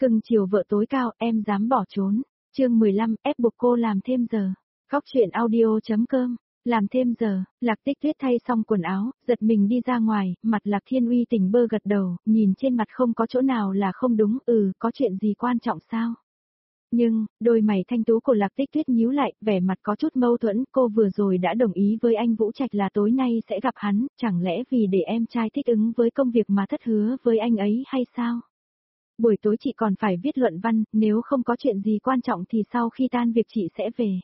Cưng chiều vợ tối cao, em dám bỏ trốn. Chương 15, ép buộc cô làm thêm giờ. Góc truyện audio.com. Làm thêm giờ, Lạc Tích Tuyết thay xong quần áo, giật mình đi ra ngoài, mặt Lạc Thiên Uy tỉnh bơ gật đầu, nhìn trên mặt không có chỗ nào là không đúng, có chuyện gì quan trọng sao? Nhưng, đôi mày thanh tú của Lạc Tích Tuyết nhíu lại, vẻ mặt có chút mâu thuẫn, cô vừa rồi đã đồng ý với anh Vũ Trạch là tối nay sẽ gặp hắn, chẳng lẽ vì để em trai thích ứng với công việc mà thất hứa với anh ấy hay sao? Buổi tối chị còn phải viết luận văn, nếu không có chuyện gì quan trọng thì sau khi tan việc chị sẽ về.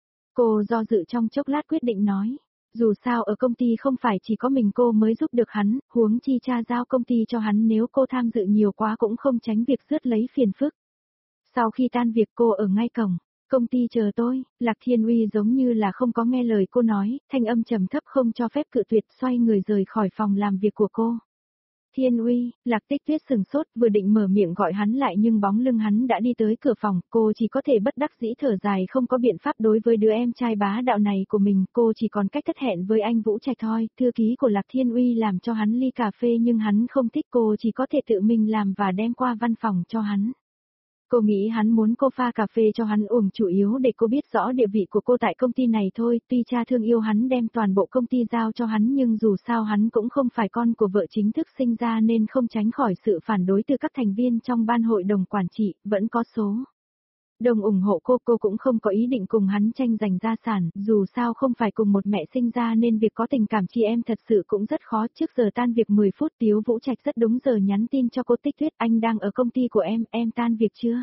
Cô do dự trong chốc lát quyết định nói. Dù sao ở công ty không phải chỉ có mình cô mới giúp được hắn, huống chi cha giao công ty cho hắn, nếu cô tham dự nhiều quá cũng không tránh việc rước lấy phiền phức. Sau khi tan việc cô ở ngay cổng, công ty chờ tôi, Lạc Thiên Uy giống như là không có nghe lời cô nói, thanh âm trầm thấp không cho phép cự tuyệt, xoay người rời khỏi phòng làm việc của cô. Thiên Uy, Lạc Tích Tuyết sừng sốt, vừa định mở miệng gọi hắn lại nhưng bóng lưng hắn đã đi tới cửa phòng, cô chỉ có thể bất đắc dĩ thở dài, không có biện pháp đối với đứa em trai bá đạo này của mình, cô chỉ còn cách thất hẹn với anh Vũ Trạch thôi. Thư ký của Lạc Thiên Uy làm cho hắn ly cà phê nhưng hắn không thích, cô chỉ có thể tự mình làm và đem qua văn phòng cho hắn. Cô nghĩ hắn muốn cô pha cà phê cho hắn uống, chủ yếu để cô biết rõ địa vị của cô tại công ty này thôi, tuy cha thương yêu hắn đem toàn bộ công ty giao cho hắn nhưng dù sao hắn cũng không phải con của vợ chính thức sinh ra nên không tránh khỏi sự phản đối từ các thành viên trong ban hội đồng quản trị, vẫn có số đồng ủng hộ cô cũng không có ý định cùng hắn tranh giành gia sản, dù sao không phải cùng một mẹ sinh ra nên việc có tình cảm chị em thật sự cũng rất khó. Trước giờ tan việc 10 phút Tiếu Vũ Trạch rất đúng giờ nhắn tin cho cô Tích Tuyết, anh đang ở công ty của em tan việc chưa?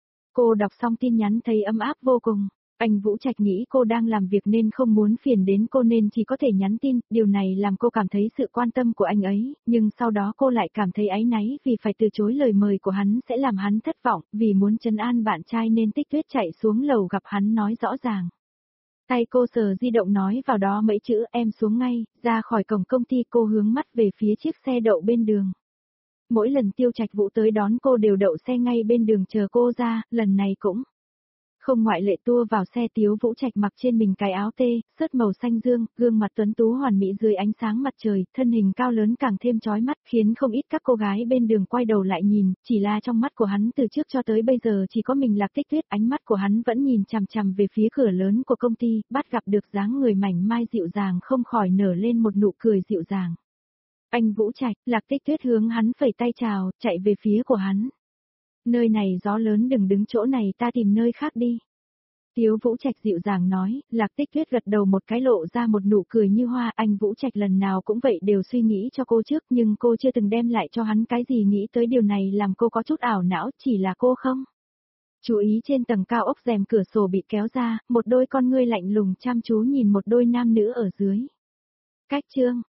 Cô đọc xong tin nhắn thấy ấm áp vô cùng. Anh Vũ Trạch nghĩ cô đang làm việc nên không muốn phiền đến cô nên chỉ có thể nhắn tin, điều này làm cô cảm thấy sự quan tâm của anh ấy, nhưng sau đó cô lại cảm thấy áy náy vì phải từ chối lời mời của hắn sẽ làm hắn thất vọng, vì muốn trấn an bạn trai nên Tích Tuyết chạy xuống lầu gặp hắn nói rõ ràng. Tay cô sờ di động nói vào đó mấy chữ em xuống ngay, ra khỏi cổng công ty cô hướng mắt về phía chiếc xe đậu bên đường. Mỗi lần Tiêu Trạch Vũ tới đón cô đều đậu xe ngay bên đường chờ cô ra, lần này cũng không ngoại lệ. Tua vào xe, Tiếu Vũ Trạch mặc trên mình cái áo tê, sớt màu xanh dương, gương mặt tuấn tú hoàn mỹ dưới ánh sáng mặt trời, thân hình cao lớn càng thêm chói mắt khiến không ít các cô gái bên đường quay đầu lại nhìn, chỉ là trong mắt của hắn từ trước cho tới bây giờ chỉ có mình Lạc Tích Tuyết, ánh mắt của hắn vẫn nhìn chằm chằm về phía cửa lớn của công ty, bắt gặp được dáng người mảnh mai dịu dàng không khỏi nở lên một nụ cười dịu dàng. Anh Vũ Trạch, Lạc Tích Tuyết hướng hắn phẩy tay chào, chạy về phía của hắn. Nơi này gió lớn, đừng đứng chỗ này, ta tìm nơi khác đi. Tiếu Vũ Trạch dịu dàng nói, Lạc Tích Tuyết gật đầu một cái, lộ ra một nụ cười như hoa. Anh Vũ Trạch lần nào cũng vậy, đều suy nghĩ cho cô trước nhưng cô chưa từng đem lại cho hắn cái gì, nghĩ tới điều này làm cô có chút ảo não, chỉ là cô không chú ý trên tầng cao ốc rèm cửa sổ bị kéo ra, một đôi con ngươi lạnh lùng chăm chú nhìn một đôi nam nữ ở dưới. Cách chương